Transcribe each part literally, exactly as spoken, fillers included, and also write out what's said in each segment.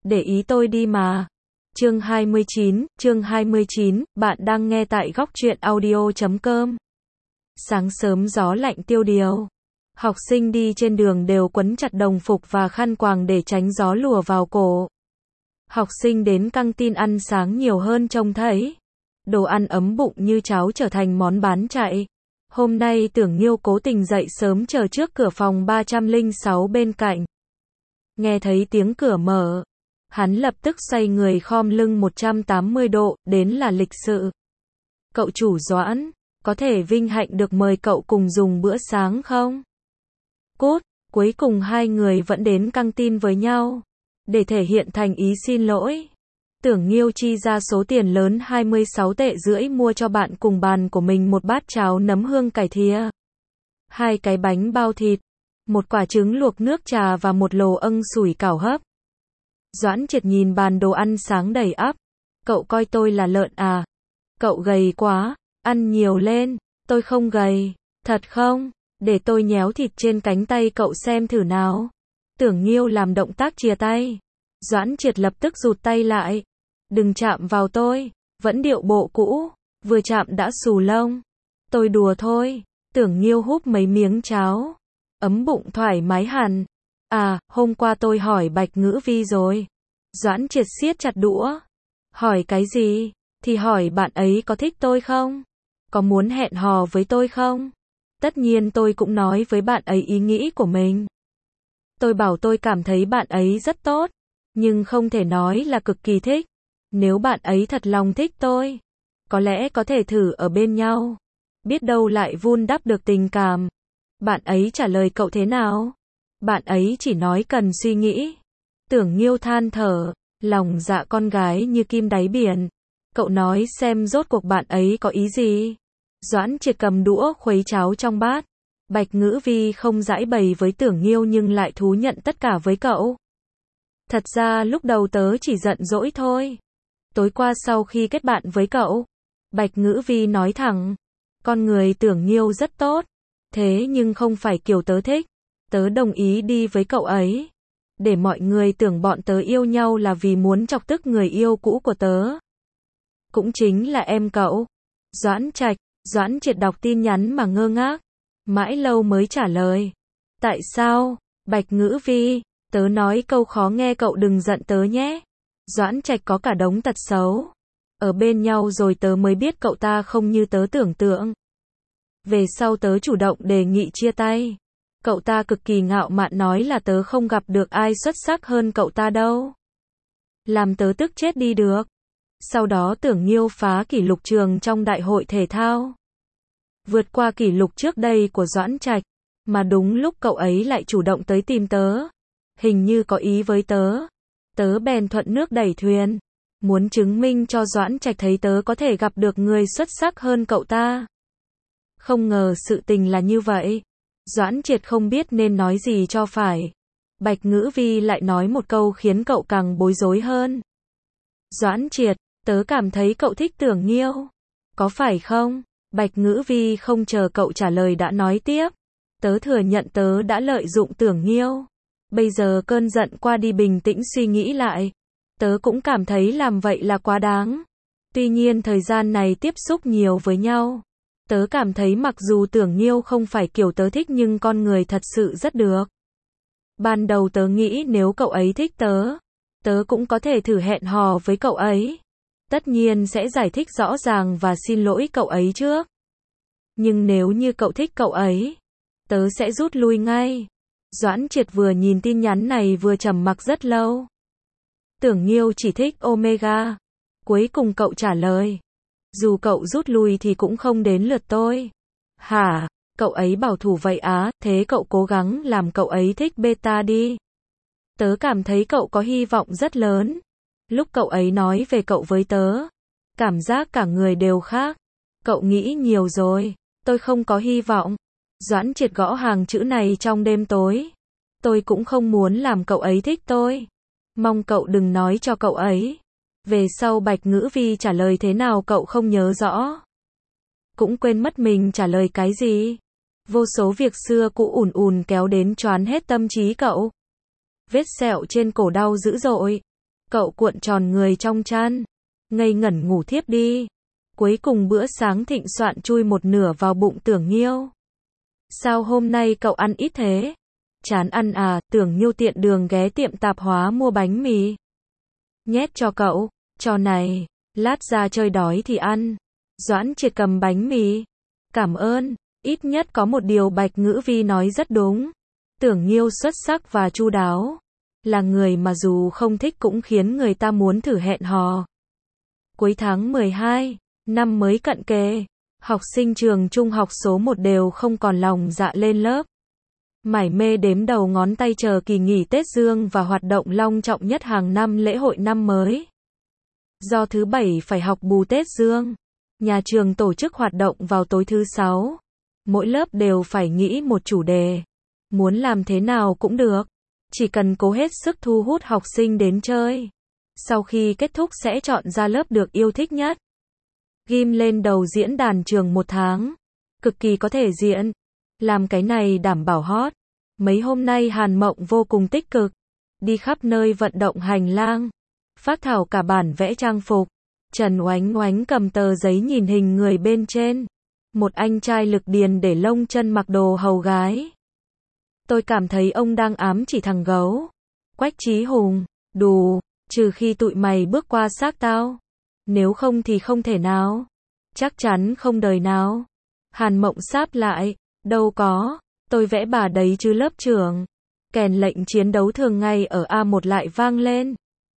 để ý tôi đi mà. Chương hai mươi chín, chương hai mươi chín, bạn đang nghe tại góc truyện audio chấm com. Sáng sớm gió lạnh tiêu điều. Học sinh đi trên đường đều quấn chặt đồng phục và khăn quàng để tránh gió lùa vào cổ. Học sinh đến căng tin ăn sáng nhiều hơn trông thấy. Đồ ăn ấm bụng như cháo trở thành món bán chạy. Hôm nay Tưởng Nhiêu cố tình dậy sớm chờ trước cửa phòng ba trăm lẻ sáu bên cạnh. Nghe thấy tiếng cửa mở, hắn lập tức xoay người khom lưng một trăm tám mươi độ, đến là lịch sự. Cậu chủ Doãn, có thể vinh hạnh được mời cậu cùng dùng bữa sáng không? Cút, cuối cùng hai người vẫn đến căng tin với nhau. Để thể hiện thành ý xin lỗi, Tưởng Nhiêu chi ra số tiền lớn hai mươi sáu tệ rưỡi mua cho bạn cùng bàn của mình một bát cháo nấm hương cải thìa, hai cái bánh bao thịt, một quả trứng luộc nước trà và một lồ âng sủi cảo hấp. Doãn Triệt nhìn bàn đồ ăn sáng đầy ắp. Cậu coi tôi là lợn à? Cậu gầy quá, ăn nhiều lên. Tôi không gầy, thật không? Để tôi nhéo thịt trên cánh tay cậu xem thử nào. Tưởng Nhiêu làm động tác chìa tay. Doãn Triệt lập tức rụt tay lại. Đừng chạm vào tôi, vẫn điệu bộ cũ, vừa chạm đã xù lông. Tôi đùa thôi. Tưởng Nhiêu húp mấy miếng cháo, ấm bụng thoải mái hẳn. À, hôm qua tôi hỏi Bạch Ngữ Vi rồi. Doãn Triệt siết chặt đũa. Hỏi cái gì? Thì hỏi bạn ấy có thích tôi không? Có muốn hẹn hò với tôi không? Tất nhiên tôi cũng nói với bạn ấy ý nghĩ của mình. Tôi bảo tôi cảm thấy bạn ấy rất tốt, nhưng không thể nói là cực kỳ thích. Nếu bạn ấy thật lòng thích tôi, có lẽ có thể thử ở bên nhau. Biết đâu lại vun đắp được tình cảm. Bạn ấy trả lời cậu thế nào? Bạn ấy chỉ nói cần suy nghĩ. Tưởng Nhiêu than thở, lòng dạ con gái như kim đáy biển. Cậu nói xem rốt cuộc bạn ấy có ý gì? Doãn Triệt cầm đũa khuấy cháo trong bát. Bạch Ngữ Vi không giãi bày với Tưởng Nhiêu nhưng lại thú nhận tất cả với cậu. Thật ra lúc đầu tớ chỉ giận dỗi thôi. Tối qua sau khi kết bạn với cậu, Bạch Ngữ Vi nói thẳng, con người Tưởng Nhiêu rất tốt, thế nhưng không phải kiểu tớ thích. Tớ đồng ý đi với cậu ấy, để mọi người tưởng bọn tớ yêu nhau là vì muốn chọc tức người yêu cũ của tớ. Cũng chính là em cậu. Doãn Trạch. Doãn Triệt đọc tin nhắn mà ngơ ngác, mãi lâu mới trả lời. Tại sao? Bạch Ngữ Vi, tớ nói câu khó nghe cậu đừng giận tớ nhé. Doãn Trạch có cả đống tật xấu. Ở bên nhau rồi tớ mới biết cậu ta không như tớ tưởng tượng. Về sau tớ chủ động đề nghị chia tay. Cậu ta cực kỳ ngạo mạn nói là tớ không gặp được ai xuất sắc hơn cậu ta đâu. Làm tớ tức chết đi được. Sau đó Tưởng Nhiêu phá kỷ lục trường trong đại hội thể thao. Vượt qua kỷ lục trước đây của Doãn Trạch. Mà đúng lúc cậu ấy lại chủ động tới tìm tớ. Hình như có ý với tớ. Tớ bèn thuận nước đẩy thuyền. Muốn chứng minh cho Doãn Trạch thấy tớ có thể gặp được người xuất sắc hơn cậu ta. Không ngờ sự tình là như vậy. Doãn Triệt không biết nên nói gì cho phải. Bạch Ngữ Vi lại nói một câu khiến cậu càng bối rối hơn. Doãn Triệt, tớ cảm thấy cậu thích Tưởng Nhiêu. Có phải không? Bạch Ngữ Vi không chờ cậu trả lời đã nói tiếp. Tớ thừa nhận tớ đã lợi dụng Tưởng Nhiêu. Bây giờ cơn giận qua đi bình tĩnh suy nghĩ lại. Tớ cũng cảm thấy làm vậy là quá đáng. Tuy nhiên thời gian này tiếp xúc nhiều với nhau. Tớ cảm thấy mặc dù Tưởng Nhiêu không phải kiểu tớ thích nhưng con người thật sự rất được. Ban đầu tớ nghĩ nếu cậu ấy thích tớ, tớ cũng có thể thử hẹn hò với cậu ấy. Tất nhiên sẽ giải thích rõ ràng và xin lỗi cậu ấy trước. Nhưng nếu như cậu thích cậu ấy, tớ sẽ rút lui ngay. Doãn Triệt vừa nhìn tin nhắn này vừa trầm mặc rất lâu. Tưởng Nhiêu chỉ thích Omega. Cuối cùng cậu trả lời. Dù cậu rút lui thì cũng không đến lượt tôi. Hả? Cậu ấy bảo thủ vậy á, thế cậu cố gắng làm cậu ấy thích beta đi. Tớ cảm thấy cậu có hy vọng rất lớn. Lúc cậu ấy nói về cậu với tớ, cảm giác cả người đều khác. Cậu nghĩ nhiều rồi, tôi không có hy vọng. Doãn Triệt gõ hàng chữ này trong đêm tối. Tôi cũng không muốn làm cậu ấy thích tôi. Mong cậu đừng nói cho cậu ấy. Về sau Bạch Ngữ Vi trả lời thế nào cậu không nhớ rõ. Cũng quên mất mình trả lời cái gì. Vô số việc xưa cũ ùn ùn kéo đến choán hết tâm trí cậu. Vết sẹo trên cổ đau dữ dội. Cậu cuộn tròn người trong chăn, ngây ngẩn ngủ thiếp đi. Cuối cùng bữa sáng thịnh soạn chui một nửa vào bụng Tưởng Nhiêu. Sao hôm nay cậu ăn ít thế? Chán ăn à? Tưởng Nhiêu tiện đường ghé tiệm tạp hóa mua bánh mì. Nhét cho cậu, cho này, lát ra chơi đói thì ăn. Doãn Triệt cầm bánh mì. Cảm ơn, ít nhất có một điều Bạch Ngữ Vi nói rất đúng. Tưởng Nhiêu xuất sắc và chu đáo. Là người mà dù không thích cũng khiến người ta muốn thử hẹn hò. Cuối tháng mười hai, năm mới cận kề, học sinh trường trung học số một đều không còn lòng dạ lên lớp. Mải mê đếm đầu ngón tay chờ kỳ nghỉ Tết Dương và hoạt động long trọng nhất hàng năm lễ hội năm mới. Do thứ bảy phải học bù Tết Dương, nhà trường tổ chức hoạt động vào tối thứ sáu. Mỗi lớp đều phải nghĩ một chủ đề. Muốn làm thế nào cũng được. Chỉ cần cố hết sức thu hút học sinh đến chơi. Sau khi kết thúc sẽ chọn ra lớp được yêu thích nhất. Ghim lên đầu diễn đàn trường một tháng. Cực kỳ có thể diễn. Làm cái này đảm bảo hot. Mấy hôm nay Hàn Mộng vô cùng tích cực. Đi khắp nơi vận động hành lang. Phác thảo cả bản vẽ trang phục. Trần Oánh Oánh cầm tờ giấy nhìn hình người bên trên. Một anh trai lực điền để lông chân mặc đồ hầu gái. Tôi cảm thấy ông đang ám chỉ thằng gấu. Quách Chí Hùng, đù, trừ khi tụi mày bước qua xác tao. Nếu không thì không thể nào. Chắc chắn không đời nào. Hàn Mộng sáp lại, đâu có, tôi vẽ bà đấy chứ lớp trưởng. Kèn lệnh chiến đấu thường ngày ở A một lại vang lên.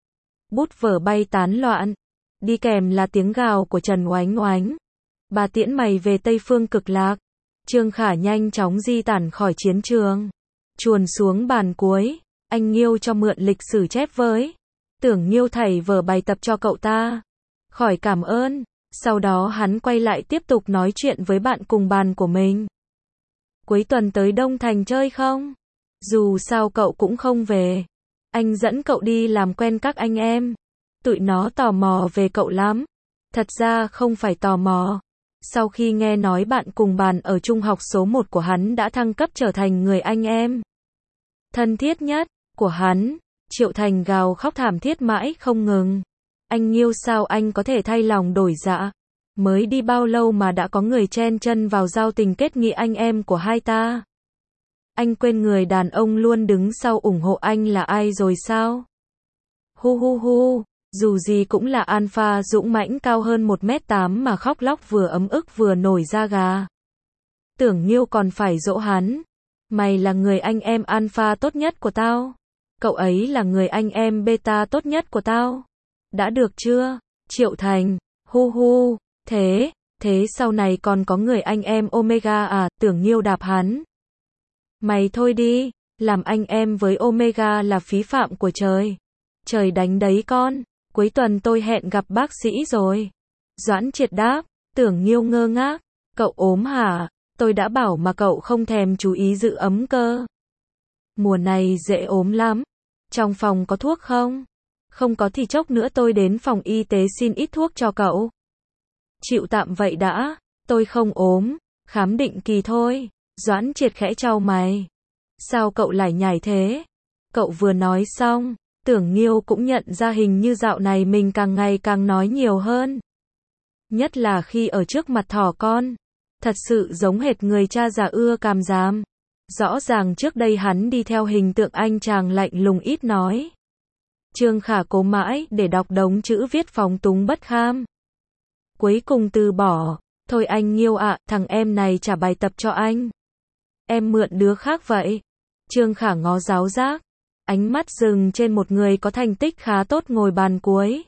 Bút vở bay tán loạn. Đi kèm là tiếng gào của Trần Oánh Oánh. Bà tiễn mày về Tây Phương Cực Lạc. Trương Khả nhanh chóng di tản khỏi chiến trường. Chuồn xuống bàn cuối. Anh Nhiêu cho mượn lịch sử chép với. Tưởng Nhiêu thảy vở bài tập cho cậu ta. Khỏi cảm ơn. Sau đó hắn quay lại tiếp tục nói chuyện với bạn cùng bàn của mình. Cuối tuần tới Đông Thành chơi không? Dù sao cậu cũng không về. Anh dẫn cậu đi làm quen các anh em. Tụi nó tò mò về cậu lắm. Thật ra không phải tò mò. Sau khi nghe nói bạn cùng bàn ở trung học số một của hắn đã thăng cấp trở thành người anh em thân thiết nhất của hắn, Triệu Thành gào khóc thảm thiết mãi không ngừng. Anh Nhiêu sao anh có thể thay lòng đổi dạ? Mới đi bao lâu mà đã có người chen chân vào giao tình kết nghĩa anh em của hai ta? Anh quên người đàn ông luôn đứng sau ủng hộ anh là ai rồi sao? Hu hu hu, dù gì cũng là alpha dũng mãnh cao hơn một mét tám mà khóc lóc vừa ấm ức vừa nổi da gà. Tưởng Nhiêu còn phải dỗ hắn. Mày là người anh em alpha tốt nhất của tao. Cậu ấy là người anh em beta tốt nhất của tao. Đã được chưa? Triệu Thành, hu hu, thế, thế sau này còn có người anh em omega à? Tưởng Nhiêu đạp hắn. Mày thôi đi, làm anh em với omega là phí phạm của trời. Trời đánh đấy con, cuối tuần tôi hẹn gặp bác sĩ rồi. Doãn Triệt đáp, Tưởng Nhiêu ngơ ngác, cậu ốm hả? Tôi đã bảo mà cậu không thèm chú ý giữ ấm cơ. Mùa này dễ ốm lắm. Trong phòng có thuốc không? Không có thì chốc nữa tôi đến phòng y tế xin ít thuốc cho cậu. Chịu tạm vậy đã, tôi không ốm, khám định kỳ thôi. Doãn Triệt khẽ chau mày. Sao cậu lại nhảy thế? Cậu vừa nói xong, Tưởng Nhiêu cũng nhận ra hình như dạo này mình càng ngày càng nói nhiều hơn. Nhất là khi ở trước mặt thỏ con. Thật sự giống hệt người cha già ưa càm ràm. Rõ ràng trước đây hắn đi theo hình tượng anh chàng lạnh lùng ít nói. Trương Khả cố mãi để đọc đống chữ viết phóng túng bất kham. Cuối cùng từ bỏ. Thôi anh Nhiêu ạ, thằng em này trả bài tập cho anh. Em mượn đứa khác vậy. Trương Khả ngó giáo giác. Ánh mắt dừng trên một người có thành tích khá tốt ngồi bàn cuối.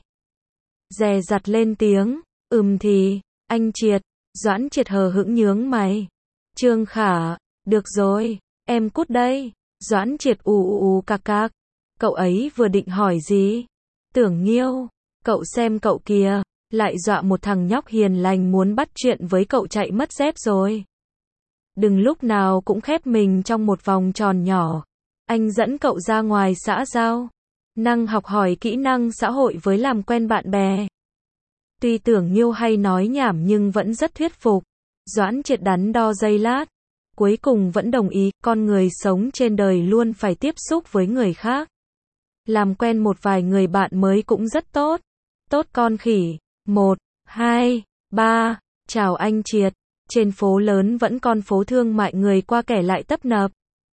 Dè dặt lên tiếng. Ừm thì, anh Triệt. Doãn Triệt hờ hững nhướng mày. Trương Khả, được rồi, em cút đây. Doãn Triệt ù ù ù cạc cạc. Cậu ấy vừa định hỏi gì? Tưởng Nhiêu, cậu xem cậu kìa, lại dọa một thằng nhóc hiền lành muốn bắt chuyện với cậu chạy mất dép rồi. Đừng lúc nào cũng khép mình trong một vòng tròn nhỏ. Anh dẫn cậu ra ngoài xã giao. Năng học hỏi kỹ năng xã hội với làm quen bạn bè. Tuy Tưởng Nhiêu hay nói nhảm nhưng vẫn rất thuyết phục. Doãn Triệt đắn đo giây lát. Cuối cùng vẫn đồng ý, con người sống trên đời luôn phải tiếp xúc với người khác. Làm quen một vài người bạn mới cũng rất tốt. Tốt con khỉ. Một, hai, ba. Chào anh Triệt. Trên phố lớn vẫn con phố thương mại người qua kẻ lại tấp nập.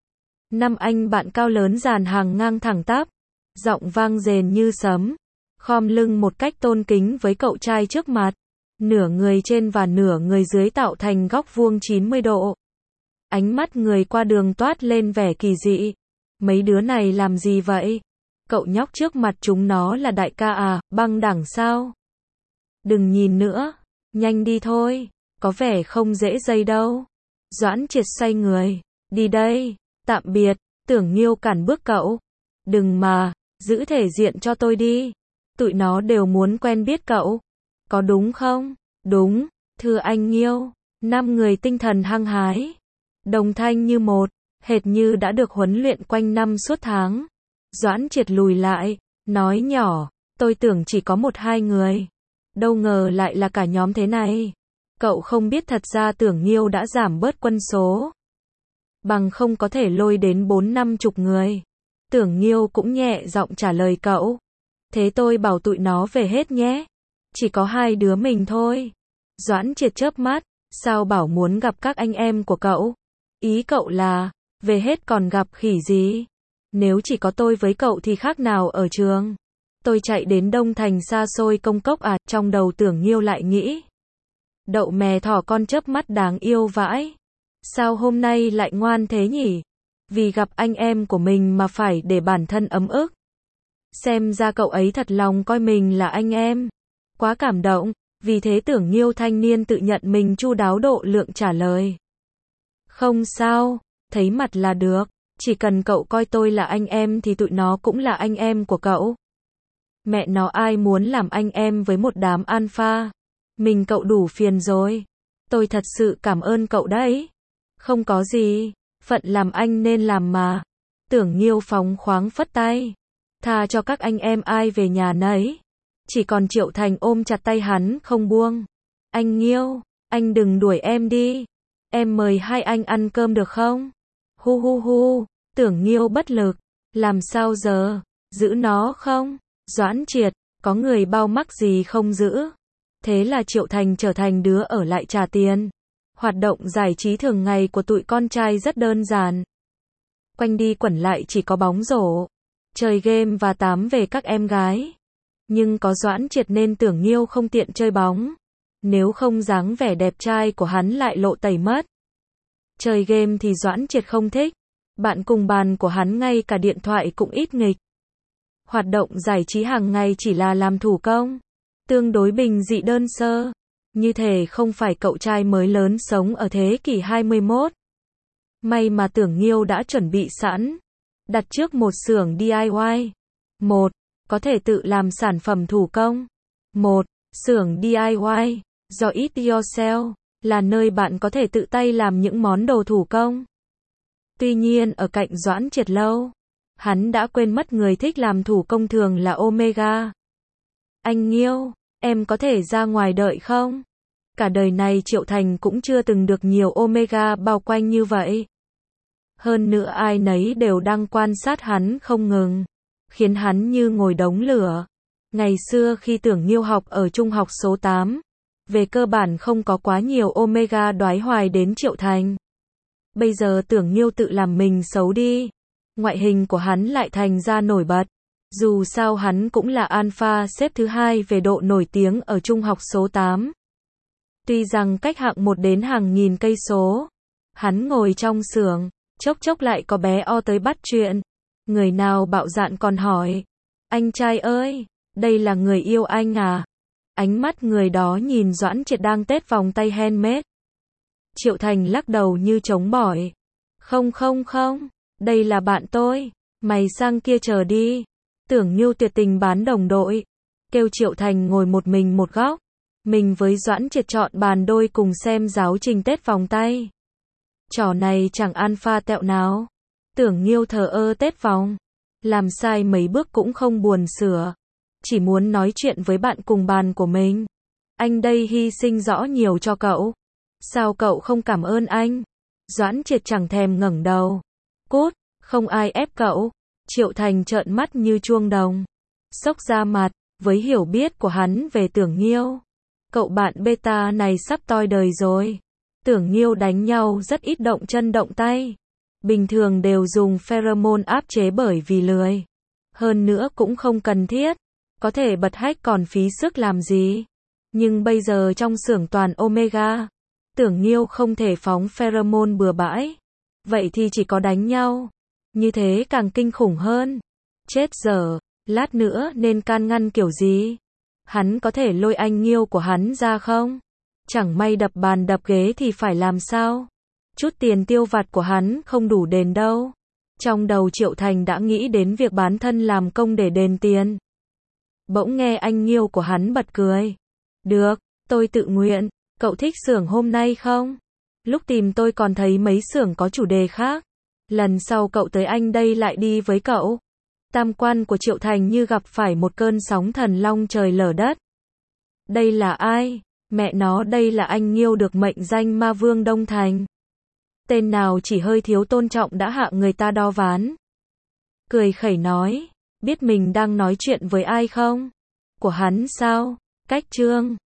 Năm anh bạn cao lớn dàn hàng ngang thẳng tắp. Giọng vang rền như sấm. Khom lưng một cách tôn kính với cậu trai trước mặt. Nửa người trên và nửa người dưới tạo thành góc vuông chín mươi độ. Ánh mắt người qua đường toát lên vẻ kỳ dị. Mấy đứa này làm gì vậy? Cậu nhóc trước mặt chúng nó là đại ca à, băng đẳng sao? Đừng nhìn nữa. Nhanh đi thôi. Có vẻ không dễ dây đâu. Doãn Triệt xoay người. Đi đây. Tạm biệt. Tưởng Nghiêu cản bước cậu. Đừng mà. Giữ thể diện cho tôi đi. Tụi nó đều muốn quen biết cậu. Có đúng không? Đúng. Thưa anh Nghiêu. Năm người tinh thần hăng hái. Đồng thanh như một. Hệt như đã được huấn luyện quanh năm suốt tháng. Doãn Triệt lùi lại. Nói nhỏ. Tôi tưởng chỉ có một hai người. Đâu ngờ lại là cả nhóm thế này. Cậu không biết thật ra Tưởng Nghiêu đã giảm bớt quân số. Bằng không có thể lôi đến bốn năm chục người. Tưởng Nghiêu cũng nhẹ giọng trả lời cậu. Thế tôi bảo tụi nó về hết nhé. Chỉ có hai đứa mình thôi. Doãn Triệt chớp mắt. Sao bảo muốn gặp các anh em của cậu? Ý cậu là, về hết còn gặp khỉ gì? Nếu chỉ có tôi với cậu thì khác nào ở trường. Tôi chạy đến Đông Thành xa xôi công cốc à, trong đầu Tưởng Nghiêu lại nghĩ. Đậu mè thỏ con chớp mắt đáng yêu vãi. Sao hôm nay lại ngoan thế nhỉ? Vì gặp anh em của mình mà phải để bản thân ấm ức. Xem ra cậu ấy thật lòng coi mình là anh em. Quá cảm động, vì thế Tưởng Nghiêu thanh niên tự nhận mình chu đáo độ lượng trả lời. Không sao, thấy mặt là được, chỉ cần cậu coi tôi là anh em thì tụi nó cũng là anh em của cậu. Mẹ nó ai muốn làm anh em với một đám alpha. Mình cậu đủ phiền rồi. Tôi thật sự cảm ơn cậu đấy. Không có gì, phận làm anh nên làm mà. Tưởng Nghiêu phóng khoáng phất tay. Tha cho các anh em ai về nhà nấy. Chỉ còn Triệu Thành ôm chặt tay hắn không buông. Anh Nghiêu, anh đừng đuổi em đi. Em mời hai anh ăn cơm được không? Hu hu hu, Tưởng Nghiêu bất lực. Làm sao giờ? Giữ nó không? Doãn Triệt, có người bao mắc gì không giữ? Thế là Triệu Thành trở thành đứa ở lại trả tiền. Hoạt động giải trí thường ngày của tụi con trai rất đơn giản. Quanh đi quẩn lại chỉ có bóng rổ, chơi game và tám về các em gái. Nhưng có Doãn Triệt nên Tưởng Nghiêu không tiện chơi bóng. Nếu không dáng vẻ đẹp trai của hắn lại lộ tẩy mất. Chơi game thì Doãn Triệt không thích. Bạn cùng bàn của hắn ngay cả điện thoại cũng ít nghịch. Hoạt động giải trí hàng ngày chỉ là làm thủ công. Tương đối bình dị đơn sơ. Như thể không phải cậu trai mới lớn sống ở thế kỷ hai mươi mốt. May mà Tưởng Nghiêu đã chuẩn bị sẵn. Đặt trước một xưởng đê i i. Một, có thể tự làm sản phẩm thủ công. Một, xưởng đê i i, do It Yourself, là nơi bạn có thể tự tay làm những món đồ thủ công. Tuy nhiên ở cạnh Doãn Triệt lâu, hắn đã quên mất người thích làm thủ công thường là Omega. Anh Nghiêu, em có thể ra ngoài đợi không? Cả đời này Triệu Thành cũng chưa từng được nhiều Omega bao quanh như vậy. Hơn nữa ai nấy đều đang quan sát hắn không ngừng, khiến hắn như ngồi đống lửa. Ngày xưa khi Tưởng Nghiêu học ở trung học số tám, về cơ bản không có quá nhiều Omega đoái hoài đến Triệu Thành. Bây giờ Tưởng Nghiêu tự làm mình xấu đi, ngoại hình của hắn lại thành ra nổi bật. Dù sao hắn cũng là alpha xếp thứ hai về độ nổi tiếng ở trung học số tám. Tuy rằng cách hạng một đến hàng nghìn cây số, hắn ngồi trong xưởng, chốc chốc lại có bé O tới bắt chuyện. Người nào bạo dạn còn hỏi, anh trai ơi, đây là người yêu anh à? Ánh mắt người đó nhìn Doãn Triệt đang tết vòng tay handmade. Triệu Thành lắc đầu như chống bỏi. Không không không, đây là bạn tôi, mày sang kia chờ đi. Tưởng Nghiêu tuyệt tình bán đồng đội, kêu Triệu Thành ngồi một mình một góc. Mình với Doãn Triệt chọn bàn đôi cùng xem giáo trình tết vòng tay. Trò này chẳng alpha tẹo nào. Tưởng Nghiêu thờ ơ tết vòng, làm sai mấy bước cũng không buồn sửa, chỉ muốn nói chuyện với bạn cùng bàn của mình. Anh đây hy sinh rõ nhiều cho cậu. Sao cậu không cảm ơn anh? Doãn Triệt chẳng thèm ngẩng đầu. Cút, không ai ép cậu. Triệu Thành trợn mắt như chuông đồng. Sốc ra mặt, với hiểu biết của hắn về Tưởng Nghiêu. Cậu bạn beta này sắp toi đời rồi. Tưởng Nghiêu đánh nhau rất ít động chân động tay. Bình thường đều dùng pheromone áp chế bởi vì lười. Hơn nữa cũng không cần thiết. Có thể bật hack còn phí sức làm gì. Nhưng bây giờ trong xưởng toàn Omega. Tưởng Nghiêu không thể phóng pheromone bừa bãi. Vậy thì chỉ có đánh nhau. Như thế càng kinh khủng hơn. Chết dở, lát nữa nên can ngăn kiểu gì? Hắn có thể lôi anh Nghiêu của hắn ra không? Chẳng may đập bàn đập ghế thì phải làm sao? Chút tiền tiêu vặt của hắn không đủ đền đâu. Trong đầu Triệu Thành đã nghĩ đến việc bán thân làm công để đền tiền. Bỗng nghe anh Nghiêu của hắn bật cười. Được, tôi tự nguyện. Cậu thích xưởng hôm nay không? Lúc tìm tôi còn thấy mấy xưởng có chủ đề khác. Lần sau cậu tới anh đây lại đi với cậu. Tam quan của Triệu Thành như gặp phải một cơn sóng thần long trời lở đất. Đây là ai? Mẹ nó, đây là anh Nghiêu được mệnh danh ma vương Đông Thành. Tên nào chỉ hơi thiếu tôn trọng đã hạ người ta đo ván. Cười khẩy nói, biết mình đang nói chuyện với ai không? Của hắn sao? Cách chương